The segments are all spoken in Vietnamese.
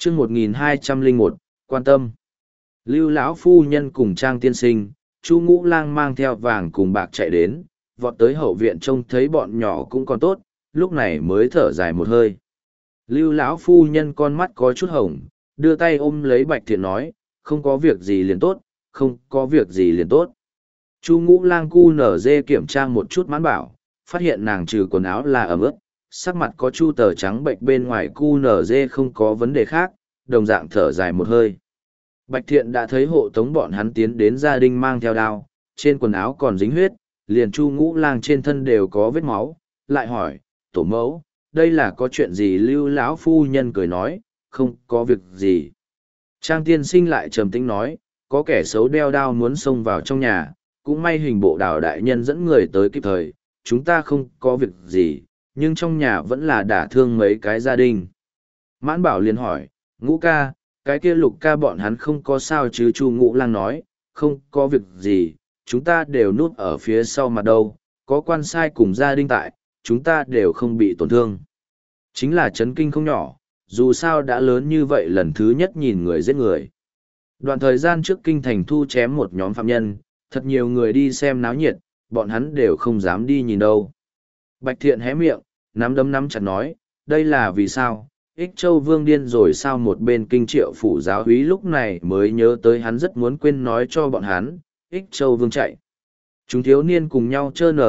chương 1201, quan tâm. Lưu lão phu nhân cùng Trang tiên sinh, Chu Ngũ Lang mang theo vàng cùng bạc chạy đến, vọt tới hậu viện trông thấy bọn nhỏ cũng còn tốt, lúc này mới thở dài một hơi. Lưu lão phu nhân con mắt có chút hồng, đưa tay ôm lấy Bạch Thiện nói, không có việc gì liền tốt, không có việc gì liền tốt. Chu Ngũ Lang cu nở dê kiểm tra một chút Mãn Bảo, phát hiện nàng trừ quần áo là ẩm ướt, sắc mặt có chu tờ trắng bệnh bên ngoài cu nở dê không có vấn đề khác, đồng dạng thở dài một hơi. Bạch Thiện đã thấy hộ tống bọn hắn tiến đến gia đình mang theo đao, trên quần áo còn dính huyết, liền Chu Ngũ Lang trên thân đều có vết máu, lại hỏi, tổ mẫu, đây là có chuyện gì? Lưu lão phu nhân cười nói, không có việc gì. Trang tiên sinh lại trầm tĩnh nói, có kẻ xấu đeo đao muốn xông vào trong nhà, cũng may hình bộ đào đại nhân dẫn người tới kịp thời, chúng ta không có việc gì, nhưng trong nhà vẫn là đả thương mấy cái gia đình. Mãn Bảo liền hỏi, Ngũ ca, cái kia Lục ca bọn hắn không có sao chứ? Chu Ngũ Lang nói, không có việc gì, chúng ta đều núp ở phía sau mặt đâu, có quan sai cùng gia đình tại, chúng ta đều không bị tổn thương. Chính là chấn kinh không nhỏ, dù sao đã lớn như vậy lần thứ nhất nhìn người giết người. Đoạn thời gian trước kinh thành thu chém một nhóm phạm nhân, thật nhiều người đi xem náo nhiệt, bọn hắn đều không dám đi nhìn đâu. Bạch Thiện hé miệng, nắm chặt nói, đây là vì sao? Ích Châu Vương điên rồi sao? Một bên Kinh Triệu phủ giáo úy lúc này mới nhớ tới hắn rất muốn quên nói cho bọn hắn, Ích Châu Vương chạy. Chúng thiếu niên cùng nhau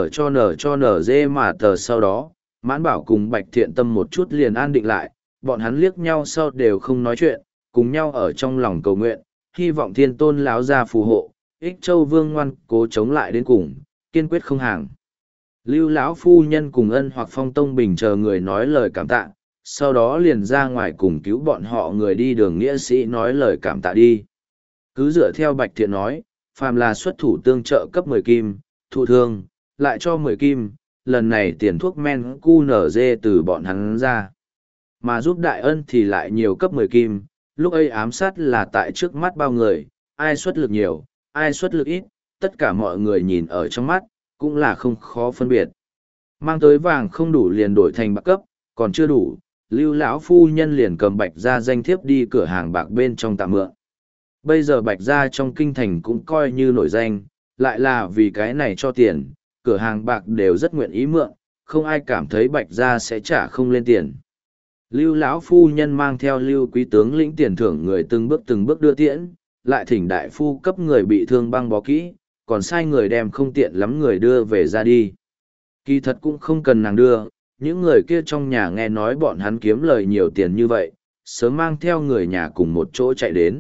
nở nở dê mà tờ sau đó, Mãn Bảo cùng Bạch Thiện tâm một chút liền an định lại, bọn hắn liếc nhau sau đều không nói chuyện, cùng nhau ở trong lòng cầu nguyện, hy vọng Thiên Tôn lão gia phù hộ, Ích Châu Vương ngoan cố chống lại đến cùng, kiên quyết không hàng. Lưu lão phu nhân cùng Ân Hoặc Phong Tông Bình chờ người nói lời cảm tạ, sau đó liền ra ngoài cùng cứu bọn họ người đi đường nghĩa sĩ nói lời cảm tạ đi. Cứ dựa theo Bạch Thiện nói, phàm là xuất thủ tương trợ cấp 10 kim, thụ thương, lại cho 10 kim, lần này tiền thuốc men cu nở dê từ bọn hắn ra. Mà giúp đại ân thì lại nhiều cấp 10 kim, lúc ấy ám sát là tại trước mắt bao người, ai xuất lực nhiều, ai xuất lực ít, tất cả mọi người nhìn ở trong mắt, cũng là không khó phân biệt. Mang tới vàng không đủ liền đổi thành bạc cấp, còn chưa đủ, Lưu lão phu nhân liền cầm Bạch gia danh thiếp đi cửa hàng bạc bên trong tạm mượn. Bây giờ Bạch gia trong kinh thành cũng coi như nổi danh, lại là vì cái này cho tiền, cửa hàng bạc đều rất nguyện ý mượn, không ai cảm thấy Bạch gia sẽ trả không lên tiền. Lưu lão phu nhân mang theo Lưu quý tướng lĩnh tiền thưởng người từng bước đưa tiễn, lại thỉnh đại phu cấp người bị thương băng bó kỹ, còn sai người đem không tiện lắm người đưa về ra đi. Kỳ thật cũng không cần nàng đưa, những người kia trong nhà nghe nói bọn hắn kiếm lời nhiều tiền như vậy, sớm mang theo người nhà cùng một chỗ chạy đến.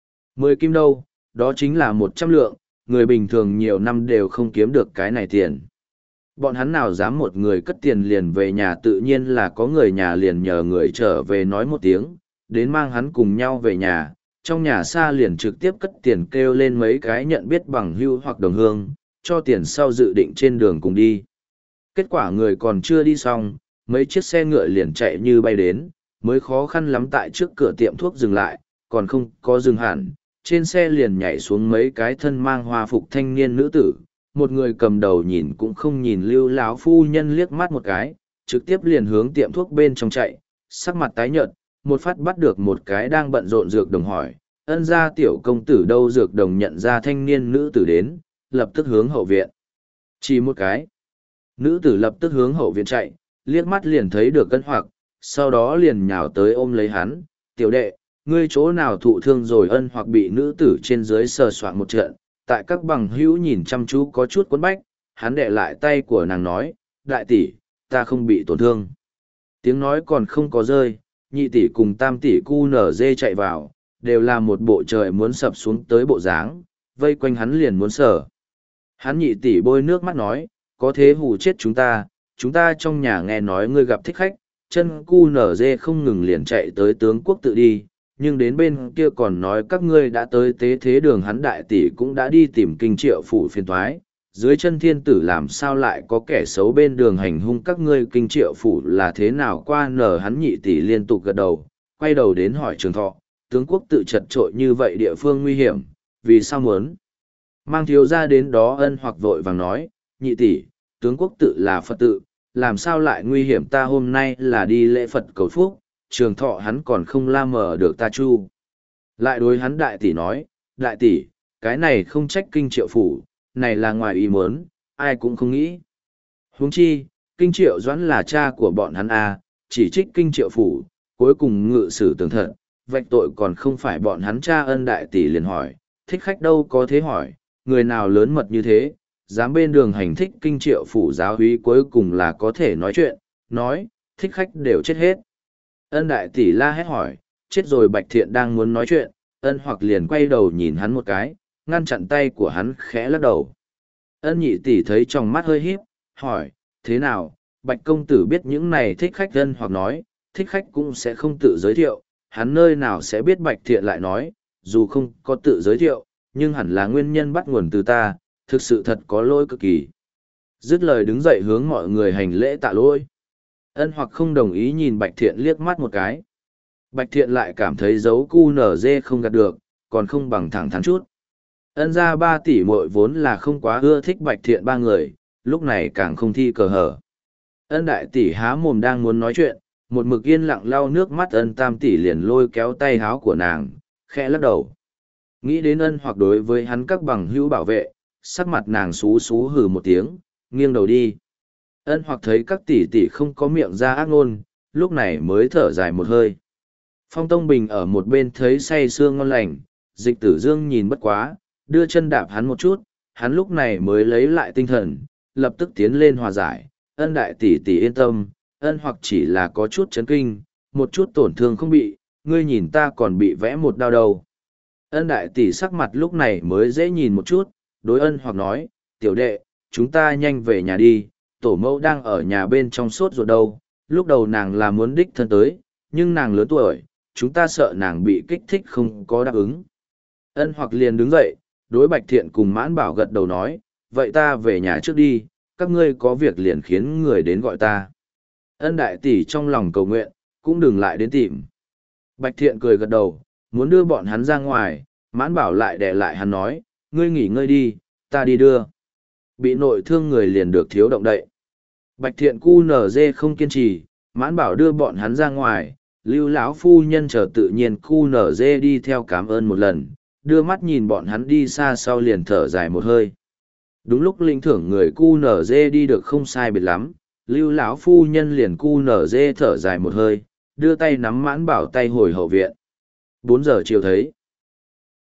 10 kim đâu, đó chính là 100 lượng, người bình thường nhiều năm đều không kiếm được cái này tiền. Bọn hắn nào dám một người cất tiền liền về nhà, tự nhiên là có người nhà liền nhờ người trở về nói một tiếng, đến mang hắn cùng nhau về nhà, trong nhà xa liền trực tiếp cất tiền kêu lên mấy cái nhận biết bằng hữu hoặc đồng hương, cho tiền sau dự định trên đường cùng đi. Kết quả người còn chưa đi xong, mấy chiếc xe ngựa liền chạy như bay đến, mới khó khăn lắm tại trước cửa tiệm thuốc dừng lại, còn không có dừng hẳn, trên xe liền nhảy xuống mấy cái thân mang hoa phục thanh niên nữ tử, một người cầm đầu nhìn cũng không nhìn Lưu lão phu nhân liếc mắt một cái, trực tiếp liền hướng tiệm thuốc bên trong chạy, sắc mặt tái nhợt, một phát bắt được một cái đang bận rộn dược đồng hỏi, Ân gia tiểu công tử đâu? Dược đồng nhận ra thanh niên nữ tử đến, lập tức hướng hậu viện. Chỉ một cái, nữ tử lập tức hướng hậu viện chạy, liếc mắt liền thấy được Ân Hoặc, sau đó liền nhào tới ôm lấy hắn, tiểu đệ, ngươi chỗ nào thụ thương rồi? Ân Hoặc bị nữ tử trên dưới sờ soạn một trận, tại các bằng hữu nhìn chăm chú có chút quấn bách, hắn đệ lại tay của nàng nói, đại tỷ, ta không bị tổn thương. Tiếng nói còn không có rơi, nhị tỷ cùng tam tỷ cu nở dê chạy vào, đều là một bộ trời muốn sập xuống tới bộ dáng, vây quanh hắn liền muốn sở. Hắn nhị tỷ bôi nước mắt nói, có thế hù chết chúng ta trong nhà nghe nói ngươi gặp thích khách, chân cu nở dê không ngừng liền chạy tới tướng quốc tự đi, nhưng đến bên kia còn nói các ngươi đã tới tế thế đường. Hắn đại tỷ cũng đã đi tìm Kinh Triệu phủ phiền toái, dưới chân thiên tử làm sao lại có kẻ xấu bên đường hành hung các ngươi? Kinh Triệu phủ là thế nào qua? Nở hắn nhị tỷ liên tục gật đầu, quay đầu đến hỏi Trường Thọ, tướng quốc tự chật trội như vậy, địa phương nguy hiểm, vì sao muốn mang thiếu gia đến đó? Ân Hoặc vội vàng nói, nhị tỷ, tướng quốc tự là Phật tự, làm sao lại nguy hiểm? Ta hôm nay là đi lễ Phật cầu phúc, trường thọ hắn còn không la mờ được ta chu. Lại đối hắn đại tỷ nói, đại tỷ, cái này không trách Kinh Triệu phủ, này là ngoài ý muốn, ai cũng không nghĩ. Huống chi, Kinh Triệu Doãn là cha của bọn hắn à, chỉ trích Kinh Triệu phủ, cuối cùng ngự sử tường thật, vạch tội còn không phải bọn hắn cha. Ân đại tỷ liền hỏi, thích khách đâu có thế hỏi, người nào lớn mật như thế, dám bên đường hành thích Kinh Triệu phủ giáo úy cuối cùng là có thể nói chuyện, nói, thích khách đều chết hết. Ân đại tỷ la hét hỏi, chết rồi. Bạch Thiện đang muốn nói chuyện, Ân Hoặc liền quay đầu nhìn hắn một cái, ngăn chặn tay của hắn, khẽ lắc đầu. Ân nhị tỷ thấy trong mắt hơi híp, hỏi, thế nào, Bạch công tử biết những này thích khách? Ân Hoặc nói, thích khách cũng sẽ không tự giới thiệu, hắn nơi nào sẽ biết. Bạch Thiện lại nói, dù không có tự giới thiệu, nhưng hẳn là nguyên nhân bắt nguồn từ ta, thực sự thật có lỗi cực kỳ. Dứt lời đứng dậy hướng mọi người hành lễ tạ lỗi. Ân Hoặc không đồng ý nhìn Bạch Thiện liếc mắt một cái. Bạch Thiện lại cảm thấy dấu QNZ không gạt được, còn không bằng thẳng thắn chút. Ân gia 3 tỷ muội vốn là không quá ưa thích Bạch Thiện 3 người, lúc này càng không thi cờ hở. Ân đại tỷ há mồm đang muốn nói chuyện, một mực yên lặng lau nước mắt. Ân tam tỷ liền lôi kéo tay háo của nàng, khẽ lắc đầu. Nghĩ đến Ân Hoặc đối với hắn các bằng hữu bảo vệ, sắc mặt nàng xú xú hừ một tiếng, nghiêng đầu đi. Ân Hoặc thấy các tỷ tỷ không có miệng ra ác ngôn, lúc này mới thở dài một hơi. Phong Tông Bình ở một bên thấy say sưa ngon lành, Dịch Tử Dương nhìn bất quá, đưa chân đạp hắn một chút, hắn lúc này mới lấy lại tinh thần, lập tức tiến lên hòa giải. Ân đại tỷ tỷ yên tâm, Ân Hoặc chỉ là có chút chấn kinh, một chút tổn thương không bị, ngươi nhìn ta còn bị vẽ một đau đầu. Ân đại tỷ sắc mặt lúc này mới dễ nhìn một chút, đối Ân Hoặc nói, tiểu đệ, chúng ta nhanh về nhà đi, tổ mẫu đang ở nhà bên trong sốt ruột đâu. Lúc đầu nàng là muốn đích thân tới, nhưng nàng lớn tuổi, chúng ta sợ nàng bị kích thích không có đáp ứng. Ân Hoặc liền đứng dậy, đối Bạch Thiện cùng Mãn Bảo gật đầu nói, vậy ta về nhà trước đi, các ngươi có việc liền khiến người đến gọi ta. Ân đại tỷ trong lòng cầu nguyện, cũng đừng lại đến tìm. Bạch Thiện cười gật đầu, muốn đưa bọn hắn ra ngoài, Mãn Bảo lại đè lại hắn nói, ngươi nghỉ ngơi đi, ta đi đưa. Bị nội thương người liền được thiếu động đậy. Bạch Thiện QNZ không kiên trì, Mãn Bảo đưa bọn hắn ra ngoài, Lưu lão phu nhân chờ tự nhiên QNZ đi theo cảm ơn một lần, đưa mắt nhìn bọn hắn đi xa sau liền thở dài một hơi. Đúng lúc linh thưởng người QNZ đi được không sai biệt lắm, Lưu lão phu nhân liền QNZ thở dài một hơi, đưa tay nắm Mãn Bảo tay hồi hậu viện. 4 giờ chiều thấy